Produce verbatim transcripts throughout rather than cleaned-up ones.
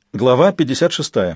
Глава пятьдесят шестая.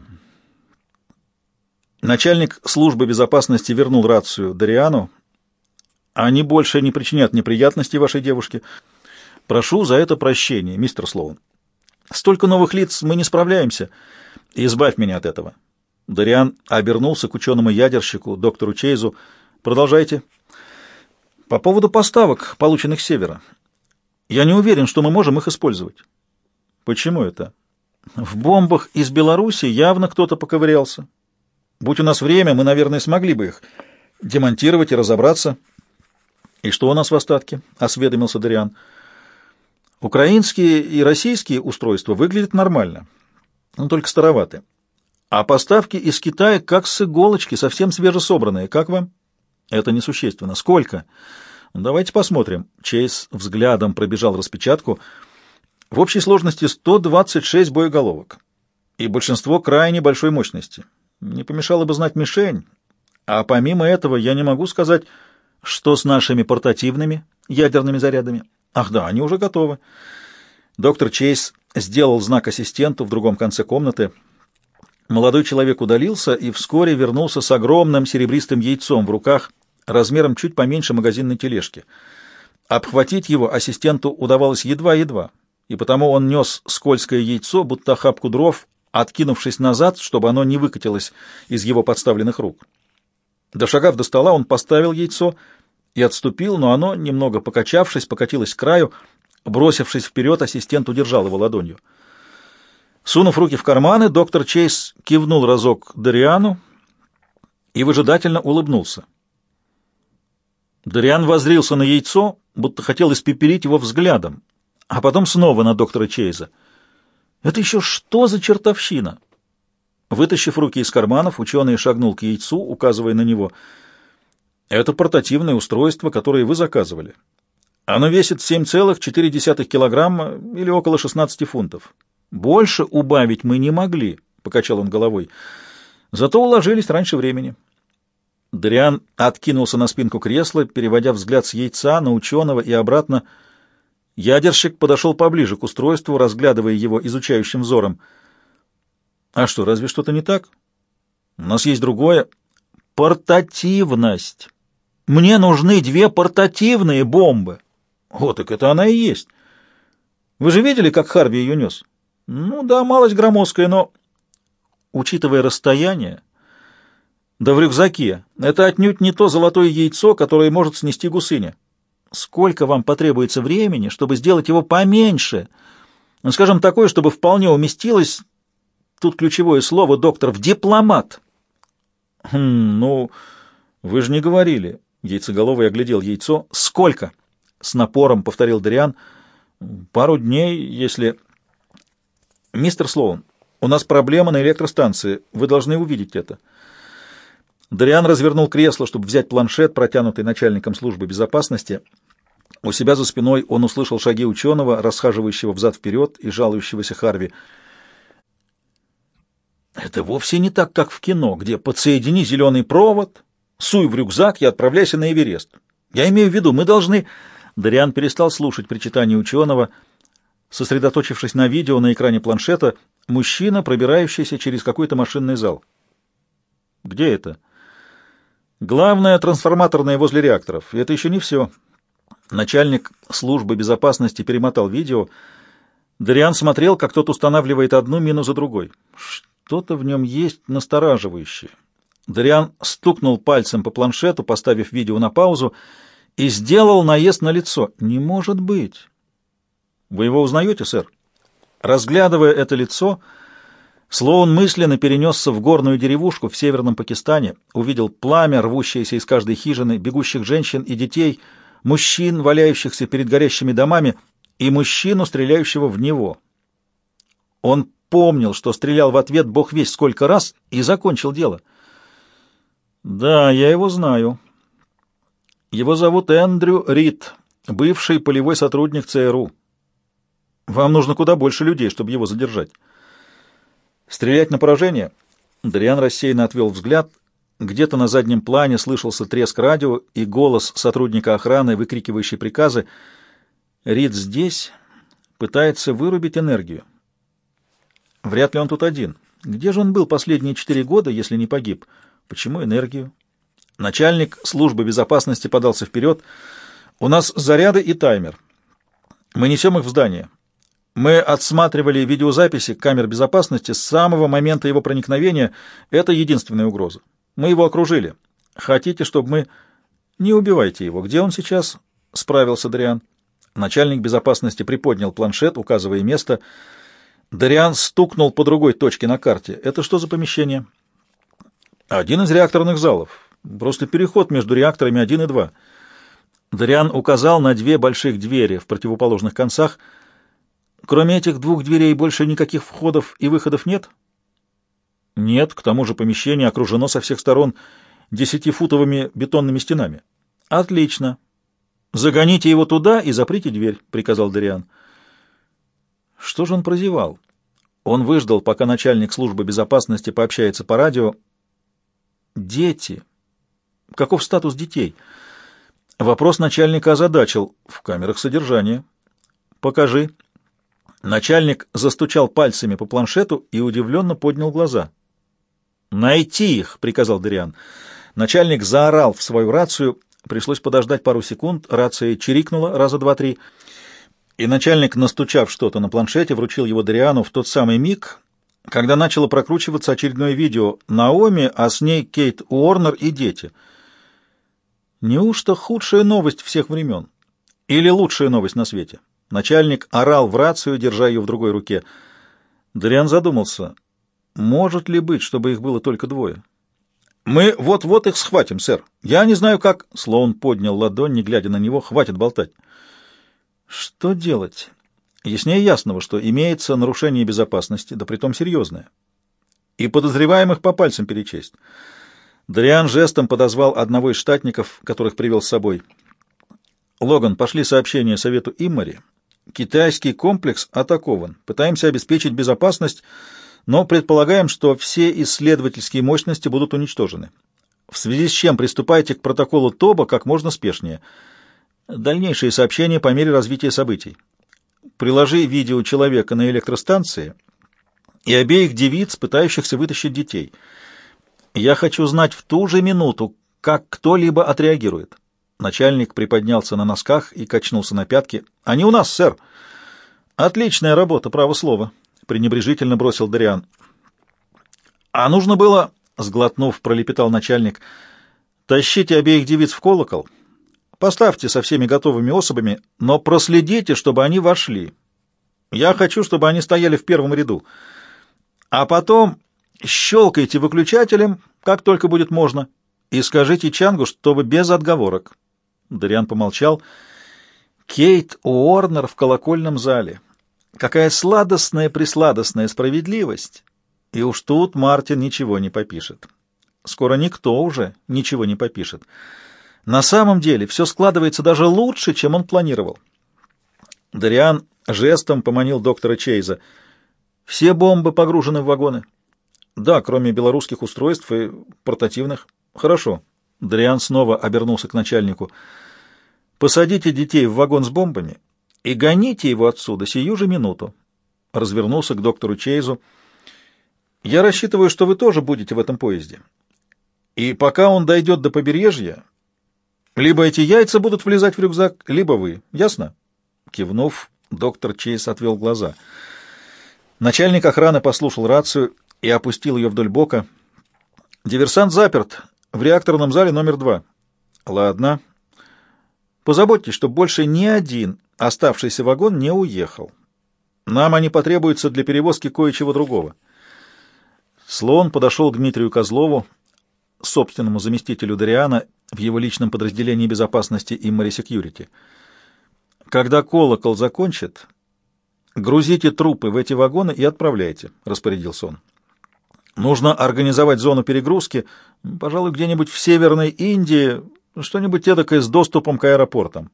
Начальник службы безопасности вернул рацию Дариану. Они больше не причинят неприятностей вашей девушке. Прошу за это прощения, мистер Слоун. Столько новых лиц, мы не справляемся. Избавь меня от этого. Дариан обернулся к ученому-ядерщику, доктору Чейзу. Продолжайте. По поводу поставок, полученных с севера. Я не уверен, что мы можем их использовать. Почему это? В бомбах из Беларуси явно кто-то поковырялся. Будь у нас время, мы, наверное, смогли бы их демонтировать и разобраться. И что у нас в остатке? — осведомился Дариан. Украинские и российские устройства выглядят нормально, но только староваты. А поставки из Китая как с иголочки, совсем свежесобранные. Как вам? Это несущественно. Сколько? Давайте посмотрим. Чейз взглядом пробежал распечатку. В общей сложности сто двадцать шесть боеголовок, и большинство крайне большой мощности. Не помешало бы знать мишень, а помимо этого я не могу сказать, что с нашими портативными ядерными зарядами. Ах да, они уже готовы. Доктор Чейз сделал знак ассистенту в другом конце комнаты. Молодой человек удалился и вскоре вернулся с огромным серебристым яйцом в руках, размером чуть поменьше магазинной тележки. Обхватить его ассистенту удавалось едва-едва, и потому он нес скользкое яйцо, будто охапку дров, откинувшись назад, чтобы оно не выкатилось из его подставленных рук. Дошагав до стола, он поставил яйцо и отступил, но оно, немного покачавшись, покатилось к краю. Бросившись вперед, ассистент удержал его ладонью. Сунув руки в карманы, доктор Чейз кивнул разок Дариану и выжидательно улыбнулся. Дариан воззрился на яйцо, будто хотел испепелить его взглядом, а потом снова на доктора Чейза. «Это еще что за чертовщина?» Вытащив руки из карманов, ученый шагнул к яйцу, указывая на него. «Это портативное устройство, которое вы заказывали. Оно весит семь целых четыре десятых килограмма или около шестнадцати фунтов. Больше убавить мы не могли», — покачал он головой. «Зато уложились раньше времени». Дариан откинулся на спинку кресла, переводя взгляд с яйца на ученого и обратно. Ядерщик подошел поближе к устройству, разглядывая его изучающим взором. «А что, разве что-то не так? У нас есть другое. Портативность. Мне нужны две портативные бомбы». «Вот, так это она и есть. Вы же видели, как Харви ее нес?» «Ну да, малость громоздкая, но...» «Учитывая расстояние...» «Да в рюкзаке. Это отнюдь не то золотое яйцо, которое может снести гусыня. Сколько вам потребуется времени, чтобы сделать его поменьше? Ну, скажем, такое, чтобы вполне уместилось, тут ключевое слово, доктор, в дипломат». «Хм, ну, вы же не говорили». Яйцеголовый оглядел яйцо. «Сколько?» — с напором повторил Дариан. «Пару дней, если...» «Мистер Слоун, у нас проблема на электростанции. Вы должны увидеть это». Дариан развернул кресло, чтобы взять планшет, протянутый начальником службы безопасности. У себя за спиной он услышал шаги ученого, расхаживающего взад-вперед и жалующегося Харви. «Это вовсе не так, как в кино, где подсоедини зеленый провод, суй в рюкзак и отправляйся на Эверест. Я имею в виду, мы должны...» Дариан перестал слушать причитания ученого. Сосредоточившись на видео на экране планшета, мужчина, пробирающийся через какой-то машинный зал. «Где это?» «Главное, трансформаторное возле реакторов. И это еще не все». Начальник службы безопасности перемотал видео. Дариан смотрел, как тот устанавливает одну мину за другой. Что-то в нем есть настораживающее. Дариан стукнул пальцем по планшету, поставив видео на паузу, и сделал наезд на лицо. «Не может быть!» «Вы его узнаете, сэр?» Разглядывая это лицо, Слоун мысленно перенесся в горную деревушку в северном Пакистане, увидел пламя, рвущееся из каждой хижины, бегущих женщин и детей, мужчин, валяющихся перед горящими домами, и мужчину, стреляющего в него. Он помнил, что стрелял в ответ бог весть сколько раз, и закончил дело. «Да, я его знаю. Его зовут Эндрю Рид, бывший полевой сотрудник ЦРУ. Вам нужно куда больше людей, чтобы его задержать». «Стрелять на поражение?» Дариан рассеянно отвел взгляд. Где-то на заднем плане слышался треск радио и голос сотрудника охраны, выкрикивающий приказы. «Рид здесь, пытается вырубить энергию. Вряд ли он тут один. Где же он был последние четыре года, если не погиб? Почему энергию? Начальник службы безопасности подался вперед. У нас заряды и таймер. Мы несем их в здание. Мы отсматривали видеозаписи камер безопасности с самого момента его проникновения. Это единственная угроза. Мы его окружили. Хотите, чтобы мы... Не убивайте его. Где он сейчас? Справился Дариан. Начальник безопасности приподнял планшет, указывая место. Дариан стукнул по другой точке на карте. Это что за помещение? Один из реакторных залов. Просто переход между реакторами один и два. Дариан указал на две больших двери в противоположных концах. Кроме этих двух дверей больше никаких входов и выходов нет? Нет, к тому же помещение окружено со всех сторон десятифутовыми бетонными стенами. Отлично. Загоните его туда и заприте дверь, приказал Дариан. Что же он прозевал? Он выждал, пока начальник службы безопасности пообщается по радио. Дети. Каков статус детей? Вопрос начальника озадачил. В камерах содержания. Покажи. Начальник застучал пальцами по планшету и удивленно поднял глаза. «Найти их!» — приказал Дариан. Начальник заорал в свою рацию. Пришлось подождать пару секунд. Рация чирикнула раза два-три. И начальник, настучав что-то на планшете, вручил его Дариану в тот самый миг, когда начало прокручиваться очередное видео Наоми, а с ней Кейт Уорнер и дети. Неужто худшая новость всех времен? Или лучшая новость на свете? Начальник орал в рацию, держа ее в другой руке. Дариан задумался, может ли быть, чтобы их было только двое? «Мы вот-вот их схватим, сэр. Я не знаю, как...» Слоун поднял ладонь, не глядя на него. «Хватит болтать». Что делать? Яснее ясного, что имеется нарушение безопасности, да притом серьезное. И подозреваемых по пальцам перечесть. Дариан жестом подозвал одного из штатников, которых привел с собой. «Логан, пошли сообщение Совету Иммари. Китайский комплекс атакован. Пытаемся обеспечить безопасность, но предполагаем, что все исследовательские мощности будут уничтожены. В связи с чем приступайте к протоколу ТОБА как можно спешнее. Дальнейшие сообщения по мере развития событий. Приложи видео человека на электростанции и обеих девиц, пытающихся вытащить детей. Я хочу знать в ту же минуту, как кто-либо отреагирует». Начальник приподнялся на носках и качнулся на пятки. «Они у нас, сэр». «Отличная работа, право слово», — пренебрежительно бросил Дариан. «А нужно было...» — сглотнув, пролепетал начальник. «Тащите обеих девиц в колокол, поставьте со всеми готовыми особами, но проследите, чтобы они вошли. Я хочу, чтобы они стояли в первом ряду. А потом щелкайте выключателем, как только будет можно, и скажите Чангу, чтобы без отговорок». Дариан помолчал. «Кейт Уорнер в колокольном зале. Какая сладостная-пресладостная справедливость! И уж тут Мартин ничего не попишет. Скоро никто уже ничего не попишет. На самом деле все складывается даже лучше, чем он планировал». Дариан жестом поманил доктора Чейза. «Все бомбы погружены в вагоны?» «Да, кроме белорусских устройств и портативных». «Хорошо». Дариан снова обернулся к начальнику. «Посадите детей в вагон с бомбами и гоните его отсюда сию же минуту». Развернулся к доктору Чейзу. «Я рассчитываю, что вы тоже будете в этом поезде. И пока он дойдет до побережья, либо эти яйца будут влезать в рюкзак, либо вы. Ясно?» Кивнув, доктор Чейз отвел глаза. Начальник охраны послушал рацию и опустил ее вдоль бока. «Диверсант заперт в реакторном зале номер два». «Ладно. Позаботьтесь, чтобы больше ни один оставшийся вагон не уехал. Нам они потребуются для перевозки кое-чего другого». Слоун подошел к Дмитрию Козлову, собственному заместителю Дариана в его личном подразделении безопасности Иммари Секьюрити. «Когда колокол закончит, грузите трупы в эти вагоны и отправляйте», — распорядился он. «Нужно организовать зону перегрузки, пожалуй, где-нибудь в Северной Индии, что-нибудь эдакое с доступом к аэропортам».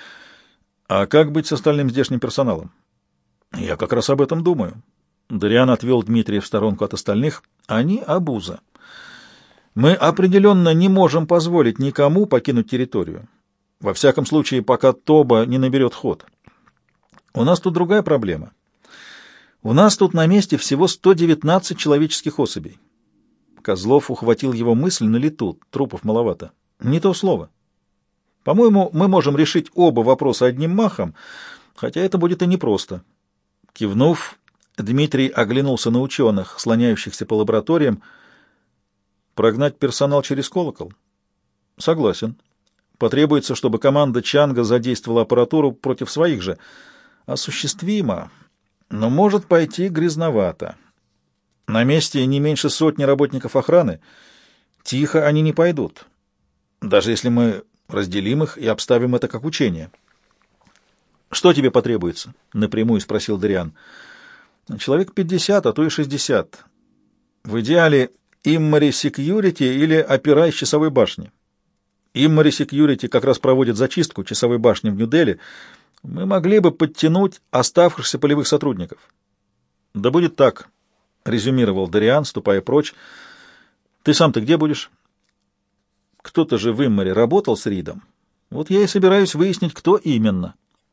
«А как быть с остальным здешним персоналом?» «Я как раз об этом думаю». Дариан отвел Дмитрия в сторонку от остальных. «Они обуза. Мы определенно не можем позволить никому покинуть территорию. Во всяком случае, пока ТОБА не наберет ход. У нас тут другая проблема. У нас тут на месте всего сто девятнадцать человеческих особей. Козлов ухватил его мысль на лету. Трупов маловато. Не то слово. По-моему, мы можем решить оба вопроса одним махом, хотя это будет и непросто. Кивнув, Дмитрий оглянулся на ученых, слоняющихся по лабораториям. Прогнать персонал через колокол? Согласен. Потребуется, чтобы команда Чанга задействовала аппаратуру против своих же. Осуществимо, но может пойти грязновато. На месте не меньше сотни работников охраны. Тихо они не пойдут, даже если мы разделим их и обставим это как учение. «Что тебе потребуется?» — напрямую спросил Дориан. «Человек пятьдесят, а то и шестьдесят. В идеале Иммари Секьюрити или опера из часовой башни. Иммари Секьюрити как раз проводит зачистку часовой башни в Нью-Дели. Мы могли бы подтянуть оставшихся полевых сотрудников». «Да будет так», — резюмировал Дориан, ступая прочь. «Ты сам-то где будешь?» «Кто-то же в Иммари работал с Ридом. Вот я и собираюсь выяснить, кто именно».